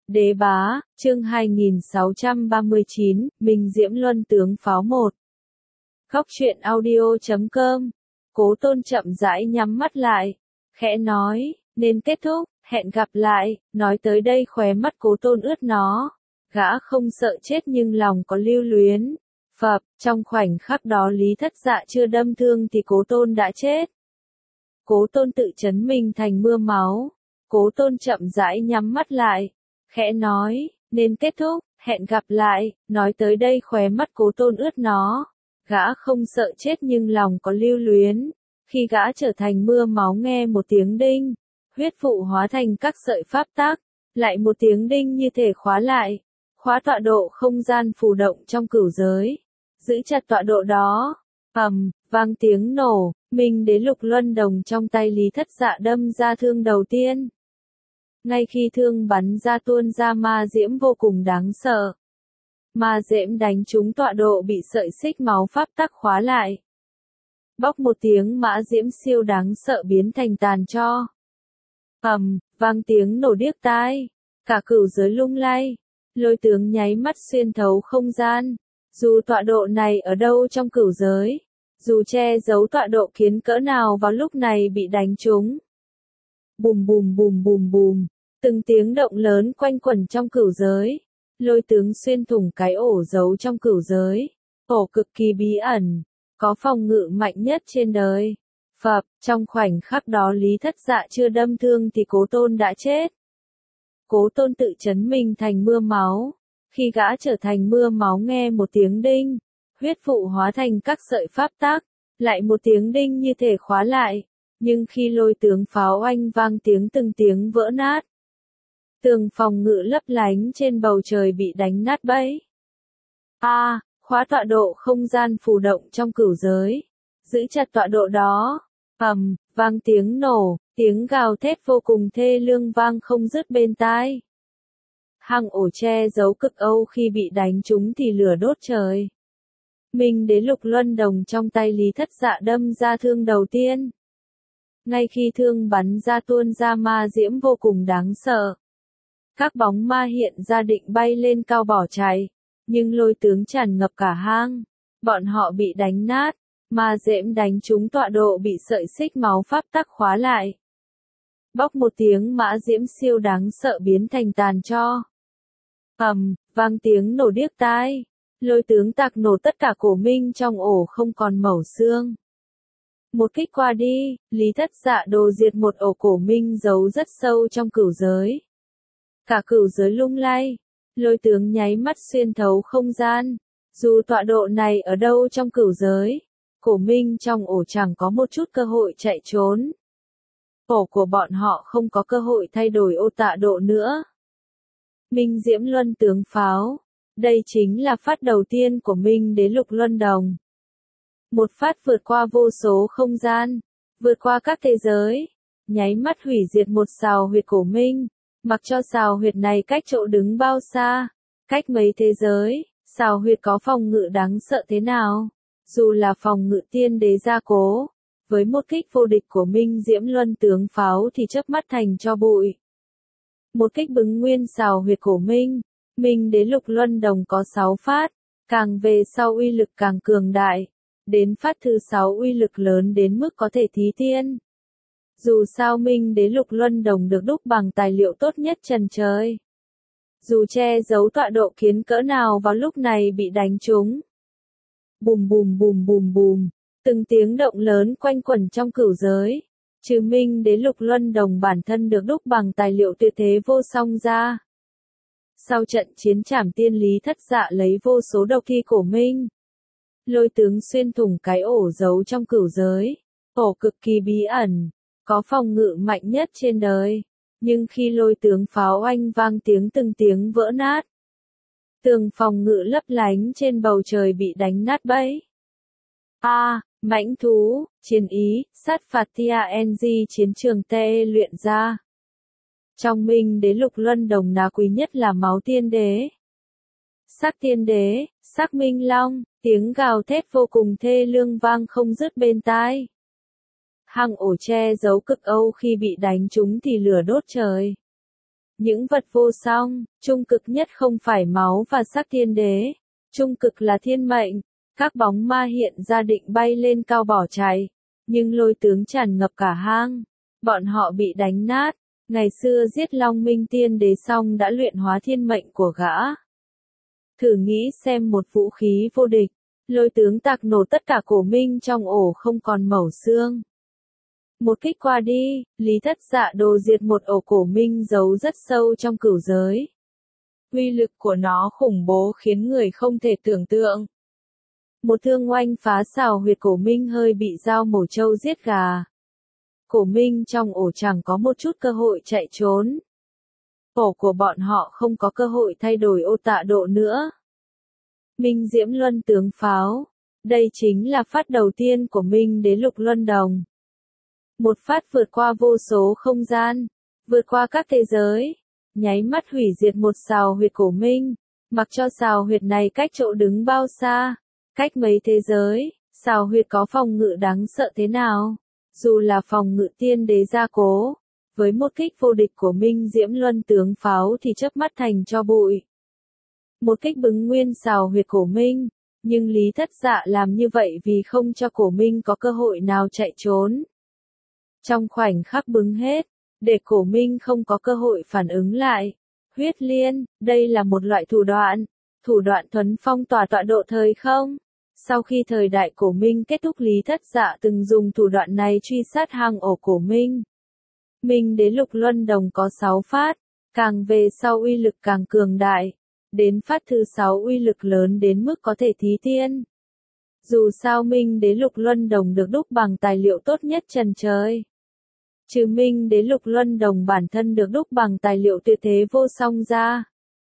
Đế bá, chương 2639, Minh Diễm Luân tướng pháo 1. Góc truyện audio.com. Cố Tôn chậm rãi nhắm mắt lại, khẽ nói, nên kết thúc, hẹn gặp lại, nói tới đây khóe mắt Cố Tôn ướt nó. Gã không sợ chết nhưng lòng có lưu luyến. Phập, trong khoảnh khắc đó Lý Thất Dạ chưa đâm thương thì Cố Tôn đã chết. Cố Tôn tự chấn mình thành mưa máu. Cố Tôn chậm rãi nhắm mắt lại, khẽ nói, nên kết thúc, hẹn gặp lại, nói tới đây khóe mắt Cố Tôn ướt nó. Gã không sợ chết nhưng lòng có lưu luyến. Khi gã trở thành mưa máu nghe một tiếng đinh, huyết vụ hóa thành các sợi pháp tắc, lại một tiếng đinh như thể khóa lại, khóa tọa độ không gian phù động trong cửu giới, giữ chặt tọa độ đó. Vang tiếng nổ, Minh Đế Lục Luân Đồng trong tay Lý Thất Dạ đâm ra thương đầu tiên. Ngay khi thương bắn ra tuôn ra ma diễm vô cùng đáng sợ. Ma diễm đánh trúng tọa độ bị sợi xích máu pháp tắc khóa lại. Bóc một tiếng mã diễm siêu đáng sợ biến thành tàn tro. Vang tiếng nổ điếc tai, cả cửu giới lung lay, lôi tướng nháy mắt xuyên thấu không gian. Dù tọa độ này ở đâu trong cửu giới, dù che giấu tọa độ kiến cỡ nào vào lúc này bị đánh trúng. Bùm bùm bùm bùm bùm, từng tiếng động lớn quanh quẩn trong cửu giới. Lôi tướng xuyên thủng cái ổ giấu trong cửu giới. Ổ cực kỳ bí ẩn, có phòng ngự mạnh nhất trên đời. Phập, trong khoảnh khắc đó Lý Thất Dạ chưa đâm thương thì Cố Tôn đã chết. Cố Tôn tự chấn mình thành mưa máu. Khi gã trở thành mưa máu nghe một tiếng đinh, huyết vụ hóa thành các sợi pháp tắc, lại một tiếng đinh như thể khóa lại. Nhưng khi lôi tướng pháo oanh vang tiếng từng tiếng vỡ nát, tường phòng ngự lấp lánh trên bầu trời bị đánh nát bấy. Khóa tọa độ không gian phù động trong cửu giới, giữ chặt tọa độ đó. Vang tiếng nổ, tiếng gào thét vô cùng thê lương vang không dứt bên tai. Hang ổ che giấu cực âu khi bị đánh trúng thì lửa đốt trời. Minh Đế Lục Luân Đồng trong tay Lý Thất Dạ đâm ra thương đầu tiên. Ngay khi thương bắn ra tuôn ra ma diễm vô cùng đáng sợ. Các bóng ma hiện ra định bay lên cao bỏ chạy, nhưng lôi tướng tràn ngập cả hang. Bọn họ bị đánh nát, ma diễm đánh trúng tọa độ bị sợi xích máu pháp tắc khóa lại. Bóc một tiếng mã diễm siêu đáng sợ biến thành tàn tro. Vang tiếng nổ điếc tai, lôi tướng tạc nổ tất cả cổ minh trong ổ không còn mẩu xương. Một kích qua đi, Lý Thất Dạ đồ diệt một ổ cổ minh giấu rất sâu trong cửu giới. Cả cửu giới lung lay, lôi tướng nháy mắt xuyên thấu không gian. Dù tọa độ này ở đâu trong cửu giới, cổ minh trong ổ chẳng có một chút cơ hội chạy trốn. Ổ của bọn họ không có cơ hội thay đổi ô tọa độ nữa. Minh Diễm Luân tướng pháo. Đây chính là phát đầu tiên của Minh Đế Lục Luân Đồng. Một phát vượt qua vô số không gian, vượt qua các thế giới, nháy mắt hủy diệt một sào huyệt cổ minh. Mặc cho sào huyệt này cách chỗ đứng bao xa, cách mấy thế giới, sào huyệt có phòng ngự đáng sợ thế nào. Dù là phòng ngự tiên đế gia cố, với một kích vô địch của Minh Diễm Luân tướng pháo thì chớp mắt thành tro bụi. Một kích bứng nguyên sào huyệt cổ minh. Minh Đế Lục Luân Đồng có 6 phát, càng về sau uy lực càng cường đại. Đến phát thứ 6 uy lực lớn đến mức có thể thí thiên. Dù sao Minh Đế Lục Luân Đồng được đúc bằng tài liệu tốt nhất trần trời. Dù che giấu tọa độ kiến cỡ nào vào lúc này bị đánh trúng. Bùm bùm bùm bùm bùm, từng tiếng động lớn quanh quẩn trong cửu giới. Trừ Minh Đế Lục Luân Đồng bản thân được đúc bằng tài liệu tuyệt thế vô song ra. Sau trận chiến trảm tiên Lý Thất Dạ lấy vô số độc thi cổ minh. Lôi tướng xuyên thủng cái ổ giấu trong cửu giới. Ổ cực kỳ bí ẩn, có phòng ngự mạnh nhất trên đời. Nhưng khi lôi tướng pháo oanh vang tiếng từng tiếng vỡ nát. Tường phòng ngự lấp lánh trên bầu trời bị đánh nát bấy. Mãnh thú, chiến ý, sát phạt TNG chiến trường tê luyện ra. Trong Minh Đế Lục Luân Đồng nào quý nhất là máu tiên đế. Sắc tiên đế, sắc minh long, tiếng gào thét vô cùng thê lương vang không dứt bên tai. Hang ổ che giấu cực âu khi bị đánh trúng thì lửa đốt trời. Những vật vô song, trung cực nhất không phải máu và sắc thiên đế, trung cực là thiên mệnh. Các bóng ma hiện ra định bay lên cao bỏ chạy, nhưng lôi tướng tràn ngập cả hang. Bọn họ bị đánh nát. Ngày xưa giết Long Minh Tiên Đế xong đã luyện hóa thiên mệnh của gã. Thử nghĩ xem một vũ khí vô địch, lôi tướng tạc nổ tất cả cổ minh trong ổ không còn mẩu xương. Một kích qua đi, Lý Thất Dạ đồ diệt một ổ cổ minh giấu rất sâu trong cửu giới. Uy lực của nó khủng bố khiến người không thể tưởng tượng. Một thương oanh phá xào huyệt cổ minh hơi bị dao mổ trâu giết gà. Cổ minh trong ổ chẳng có một chút cơ hội chạy trốn. Ổ của bọn họ không có cơ hội thay đổi ô tạ độ nữa. Minh Diễm Luân tướng pháo. Đây chính là phát đầu tiên của Minh Đế Lục Luân Đồng. Một phát vượt qua vô số không gian, vượt qua các thế giới, nháy mắt hủy diệt một xào huyệt cổ minh, mặc cho xào huyệt này cách chỗ đứng bao xa, cách mấy thế giới, xào huyệt có phòng ngự đáng sợ thế nào, dù là phòng ngự tiên đế gia cố, với một kích vô địch của Minh Diễm Luân tướng pháo thì chớp mắt thành cho bụi. Một kích bứng nguyên xào huyệt cổ minh, nhưng Lý Thất Dạ làm như vậy vì không cho cổ minh có cơ hội nào chạy trốn. Trong khoảnh khắc bứng hết, để cổ minh không có cơ hội phản ứng lại. Huyết liên, đây là một loại thủ đoạn thuấn phong tỏa tọa độ thời không. Sau khi thời đại cổ minh kết thúc Lý Thất Dạ từng dùng thủ đoạn này truy sát hang ổ cổ minh. Minh Đế Lục Luân Đồng có 6 phát, càng về sau uy lực càng cường đại. Đến phát thứ 6 uy lực lớn đến mức có thể thí tiên. Dù sao Minh Đế Lục Luân Đồng được đúc bằng tài liệu tốt nhất trần trời. Trừ Minh Đế Lục Luân Đồng bản thân được đúc bằng tài liệu tuyệt thế vô song ra.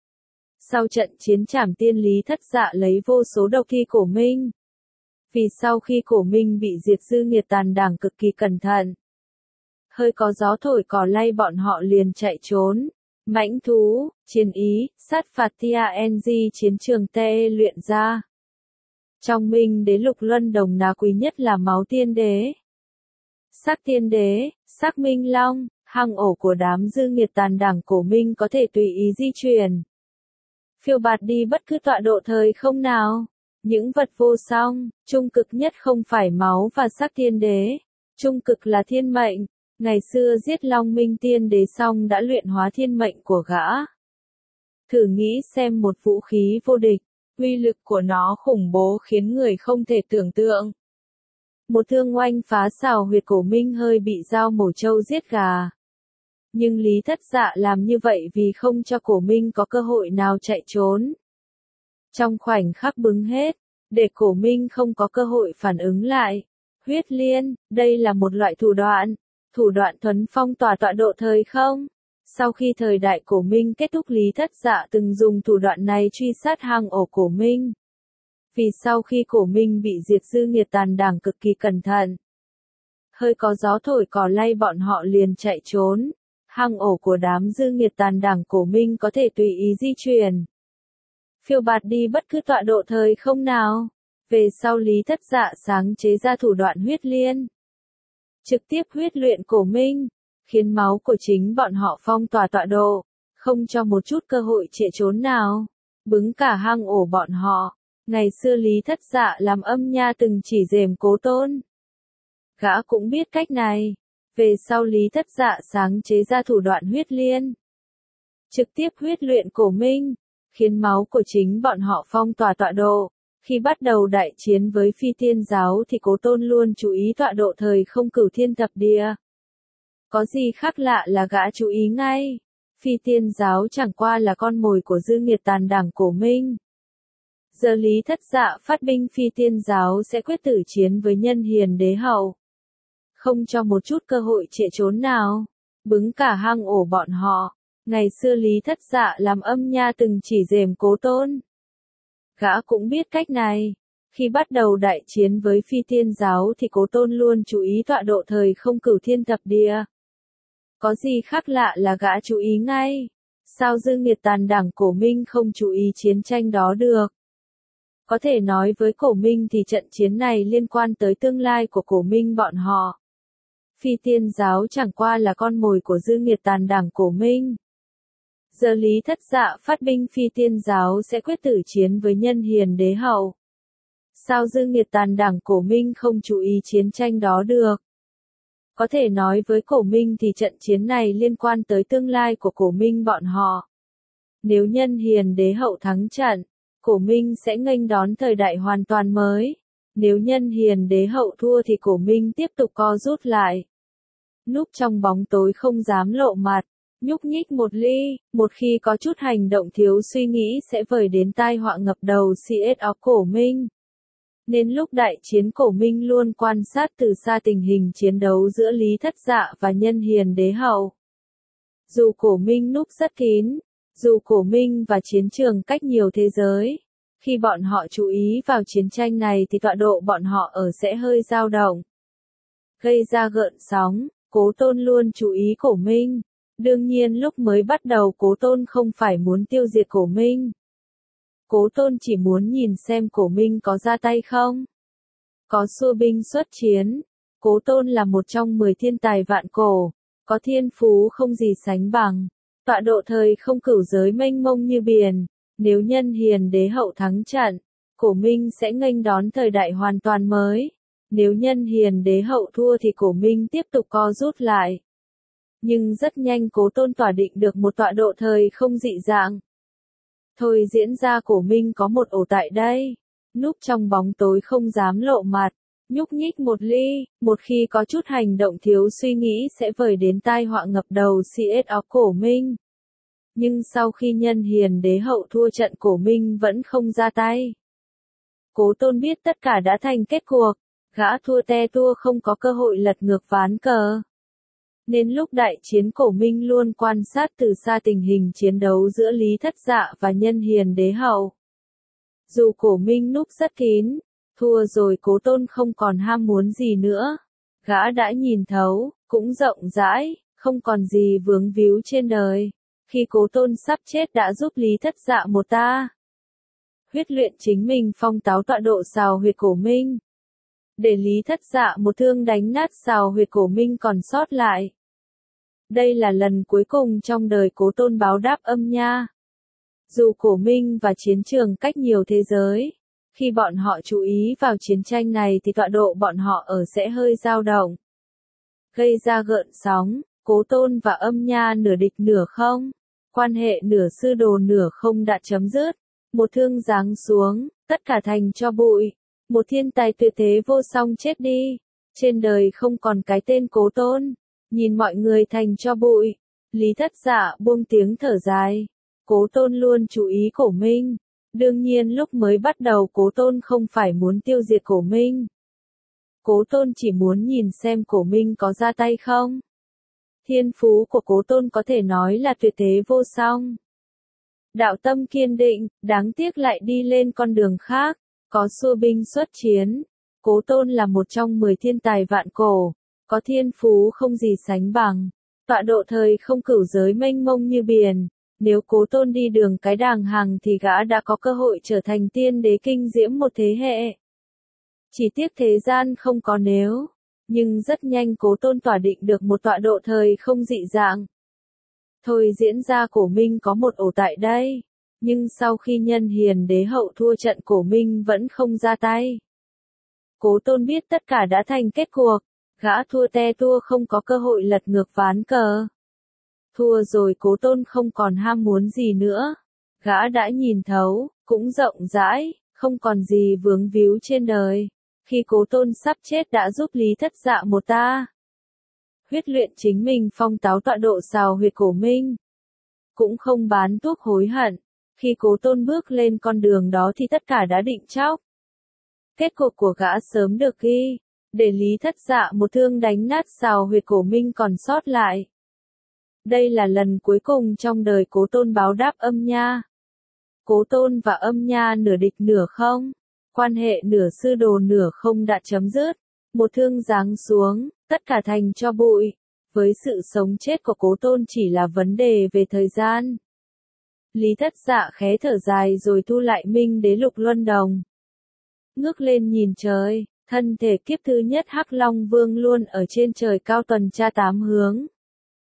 Sau trận chiến trảm tiên Lý Thất Dạ lấy vô số độc thi cổ minh. Vì sau khi cổ minh bị diệt dư nghiệt tàn đảng cực kỳ cẩn thận. Hơi có gió thổi cỏ lay bọn họ liền chạy trốn. Mãnh thú, chiến ý, sát phạt TANG chiến trường TE luyện ra. Trong Minh Đế Lục Luân Đồng đá quý nhất là máu tiên đế. Sắc tiên đế, sắc minh long, hang ổ của đám dư nghiệt tàn đảng cổ minh có thể tùy ý di chuyển. Phiêu bạt đi bất cứ tọa độ thời không nào. Những vật vô song, trung cực nhất không phải máu và sắc tiên đế. Trung cực là thiên mệnh. Ngày xưa giết Long Minh Tiên Đế xong đã luyện hóa thiên mệnh của gã. Thử nghĩ xem một vũ khí vô địch, uy lực của nó khủng bố khiến người không thể tưởng tượng. Một thương oanh phá xào huyệt cổ minh hơi bị dao mổ trâu giết gà. Nhưng Lý Thất Dạ làm như vậy vì không cho cổ minh có cơ hội nào chạy trốn. Trong khoảnh khắc bứng hết, để cổ minh không có cơ hội phản ứng lại. Huyết liên, đây là một loại thủ đoạn thuấn phong tỏa tọa độ thời không. Sau khi thời đại cổ minh kết thúc Lý Thất Dạ từng dùng thủ đoạn này truy sát hang ổ cổ minh. Vì sau khi cổ minh bị diệt dư nghiệt tàn đảng cực kỳ cẩn thận. Hơi có gió thổi cỏ lay bọn họ liền chạy trốn. Hang ổ của đám dư nghiệt tàn đảng cổ minh có thể tùy ý di chuyển. Phiêu bạt đi bất cứ tọa độ thời không nào. Về sau Lý Thất Dạ sáng chế ra thủ đoạn huyết liên. Trực tiếp huyết luyện cổ minh, khiến máu của chính bọn họ phong tỏa tọa độ, không cho một chút cơ hội chạy trốn nào, bứng cả hang ổ bọn họ. Ngày xưa Lý Thất Dạ làm âm nha từng chỉ dèm Cố Tôn. Gã cũng biết cách này, về sau Lý Thất Dạ sáng chế ra thủ đoạn huyết liên. Trực tiếp huyết luyện cổ minh, khiến máu của chính bọn họ phong tỏa tọa độ. Khi bắt đầu đại chiến với Phi Tiên giáo thì Cố Tôn luôn chú ý tọa độ thời không cửu thiên thập địa. Có gì khác lạ là gã chú ý ngay. Phi Tiên giáo chẳng qua là con mồi của dư nghiệt tàn đảng cổ minh. Giờ Lý Thất Dạ phát binh Phi Tiên giáo sẽ quyết tử chiến với nhân hiền đế hậu. Không cho một chút cơ hội chạy trốn nào. Bứng cả hang ổ bọn họ. Ngày xưa Lý Thất Dạ làm âm nha từng chỉ dèm Cố Tôn. Gã cũng biết cách này. Khi bắt đầu đại chiến với Phi Tiên giáo thì Cố Tôn luôn chú ý tọa độ thời không cửu thiên thập địa. Có gì khác lạ là gã chú ý ngay. Sao dư nghiệt tàn đảng cổ minh không chú ý chiến tranh đó được? Có thể nói với cổ minh thì trận chiến này liên quan tới tương lai của cổ minh bọn họ. Phi Tiên giáo chẳng qua là con mồi của dư nghiệt tàn đảng cổ minh. giờ Lý Thất Dạ phát binh Phi Tiên giáo sẽ quyết tử chiến với Nhân Hiền đế hậu. Sao dư nghiệt tàn đảng Cổ Minh không chú ý chiến tranh đó được? Có thể nói với Cổ Minh thì trận chiến này liên quan tới tương lai của Cổ Minh bọn họ. Nếu Nhân Hiền đế hậu thắng trận, Cổ Minh sẽ nghênh đón thời đại hoàn toàn mới. Nếu Nhân Hiền đế hậu thua thì Cổ Minh tiếp tục co rút lại. Núp trong bóng tối không dám lộ mặt, nhúc nhích một ly, một khi có chút hành động thiếu suy nghĩ sẽ vời đến tai họa ngập đầu CSO Cổ Minh. Nên lúc đại chiến Cổ Minh luôn quan sát từ xa tình hình chiến đấu giữa Lý Thất Dạ và Nhân Hiền đế hậu. Dù Cổ Minh núp rất kín, dù Cổ Minh và chiến trường cách nhiều thế giới, khi bọn họ chú ý vào chiến tranh này thì tọa độ bọn họ ở sẽ hơi dao động. Gây ra gợn sóng, Cố Tôn luôn chú ý Cổ Minh. Đương nhiên lúc mới bắt đầu Cố Tôn không phải muốn tiêu diệt Cổ Minh. Cố Tôn chỉ muốn nhìn xem Cổ Minh có ra tay không. Có xua binh xuất chiến. Cố Tôn là một trong 10 thiên tài vạn cổ, có thiên phú không gì sánh bằng. Tọa độ thời không cửu giới mênh mông như biển. Nếu Nhân Hiền đế hậu thắng trận, Cổ Minh sẽ nghênh đón thời đại hoàn toàn mới. Nếu Nhân Hiền đế hậu thua thì Cổ Minh tiếp tục co rút lại. Nhưng rất nhanh Cố Tôn tỏa định được một tọa độ thời không dị dạng. Thôi diễn ra Cổ Minh có một ổ tại đây. Núp trong bóng tối không dám lộ mặt. Nhúc nhích một ly, một khi có chút hành động thiếu suy nghĩ sẽ vời đến tai họa ngập đầu CSO Cổ Minh. Nhưng sau khi Nhân Hiền đế hậu thua trận Cổ Minh vẫn không ra tay. Cố Tôn biết tất cả đã thành kết cuộc, gã thua te tua không có cơ hội lật ngược ván cờ. Nên lúc đại chiến Cổ Minh luôn quan sát từ xa tình hình chiến đấu giữa Lý Thất Dạ và Nhân Hiền đế hậu. Dù Cổ Minh núp rất kín, thua rồi Cố Tôn không còn ham muốn gì nữa. Gã đã nhìn thấu, cũng rộng rãi, không còn gì vướng víu trên đời. Khi Cố Tôn sắp chết đã giúp Lý Thất Dạ một ta. Huyết luyện chính mình phong táo tọa độ xào huyệt Cổ Minh. Để Lý Thất Dạ một thương đánh nát xào huyệt Cổ Minh còn sót lại. Đây là lần cuối cùng trong đời Cố Tôn báo đáp âm nha. Dù Cổ Minh và chiến trường cách nhiều thế giới, khi bọn họ chú ý vào chiến tranh này thì tọa độ bọn họ ở sẽ hơi dao động. Gây ra gợn sóng, Cố Tôn và âm nha nửa địch nửa không. Quan hệ nửa sư đồ nửa không đã chấm dứt. Một thương giáng xuống, tất cả thành cho bụi. Một thiên tài tuyệt thế vô song chết đi. Trên đời không còn cái tên Cố Tôn. Nhìn mọi người thành cho bụi. Lý Thất Dạ buông tiếng thở dài. Cố Tôn luôn chú ý Cổ Minh. Đương nhiên lúc mới bắt đầu Cố Tôn không phải muốn tiêu diệt Cổ Minh. Cố Tôn chỉ muốn nhìn xem Cổ Minh có ra tay không. Thiên phú của Cố Tôn có thể nói là tuyệt thế vô song. Đạo tâm kiên định, đáng tiếc lại đi lên con đường khác, có xua binh xuất chiến. Cố Tôn là một trong 10 thiên tài vạn cổ, có thiên phú không gì sánh bằng. Tọa độ thời không cửu giới mênh mông như biển. Nếu Cố Tôn đi đường cái đàng hằng thì gã đã có cơ hội trở thành tiên đế kinh diễm một thế hệ. Chỉ tiếc thế gian không có nếu. Nhưng rất nhanh Cố Tôn tỏa định được một tọa độ thời không dị dạng. Thôi diễn ra Cổ Minh có một ổ tại đây. Nhưng sau khi Nhân Hiền đế hậu thua trận Cổ Minh vẫn không ra tay. Cố Tôn biết tất cả đã thành kết cuộc. Gã thua te tua không có cơ hội lật ngược ván cờ. Thua rồi Cố Tôn không còn ham muốn gì nữa. Gã đã nhìn thấu, cũng rộng rãi, không còn gì vướng víu trên đời. Khi Cố Tôn sắp chết đã giúp Lý Thất Dạ một ta. Huyết luyện chính mình phong táo tọa độ xào huyệt Cổ Minh. Cũng không bán thuốc hối hận. Khi Cố Tôn bước lên con đường đó thì tất cả đã định chóc. Kết cục của gã sớm được ghi. Để Lý Thất Dạ một thương đánh nát xào huyệt Cổ Minh còn sót lại. Đây là lần cuối cùng trong đời Cố Tôn báo đáp âm nha. Cố Tôn và âm nha nửa địch nửa không. Quan hệ nửa sư đồ nửa không đã chấm dứt. Một thương giáng xuống, tất cả thành cho bụi. Với sự sống chết của Cố Tôn chỉ là vấn đề về thời gian. Lý Thất Dạ khẽ thở dài rồi thu lại Minh Đế Lục Luân Đồng. Ngước lên nhìn trời, thân thể kiếp thứ nhất Hắc Long Vương luôn ở trên trời cao tuần tra 8 hướng.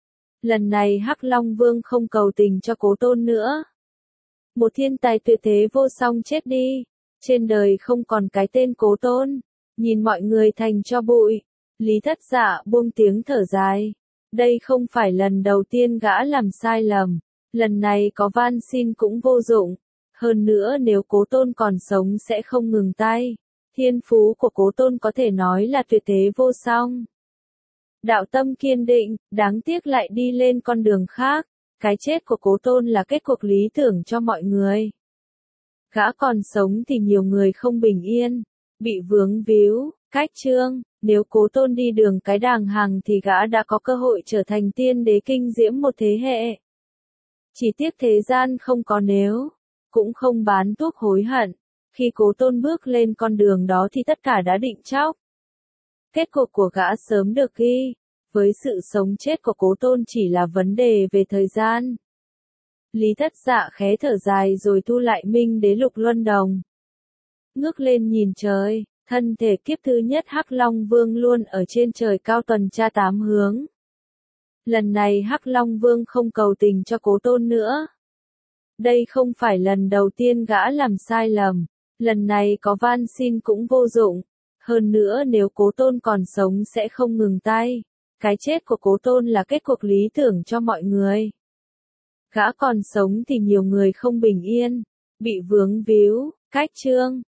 Lần này Hắc Long Vương không cầu tình cho Cố Tôn nữa. Một thiên tài tuyệt thế vô song chết đi. Trên đời không còn cái tên Cố Tôn. Nhìn mọi người thành tro bụi. Lý Thất Dạ buông tiếng thở dài. Đây không phải lần đầu tiên gã làm sai lầm. Lần này có van xin cũng vô dụng. Hơn nữa nếu Cố Tôn còn sống sẽ không ngừng tay. Thiên phú của Cố Tôn có thể nói là tuyệt thế vô song. Đạo tâm kiên định, đáng tiếc lại đi lên con đường khác. Cái chết của Cố Tôn là kết cục lý tưởng cho mọi người. Gã còn sống thì nhiều người không bình yên, bị vướng víu, cách chương. Nếu Cố Tôn đi đường cái đàng hằng thì gã đã có cơ hội trở thành tiên đế kinh diễm một thế hệ. Chỉ tiếc thế gian không có nếu, cũng không bán thuốc hối hận. Khi Cố Tôn bước lên con đường đó thì tất cả đã định trước. Kết cục của gã sớm được ghi, với sự sống chết của Cố Tôn chỉ là vấn đề về thời gian. Lý Thất Dạ khẽ thở dài rồi thu lại Minh Đế Lục Luân Đồng. Ngước lên nhìn trời, thân thể kiếp thứ nhất Hắc Long Vương luôn ở trên trời cao tuần tra tám hướng. Lần này Hắc Long Vương không cầu tình cho Cố Tôn nữa. Đây không phải lần đầu tiên gã làm sai lầm. Lần này có van xin cũng vô dụng. Hơn nữa nếu Cố Tôn còn sống sẽ không ngừng tay. Cái chết của Cố Tôn là kết cục lý tưởng cho mọi người. Gã còn sống thì nhiều người không bình yên, bị vướng víu, cách chương.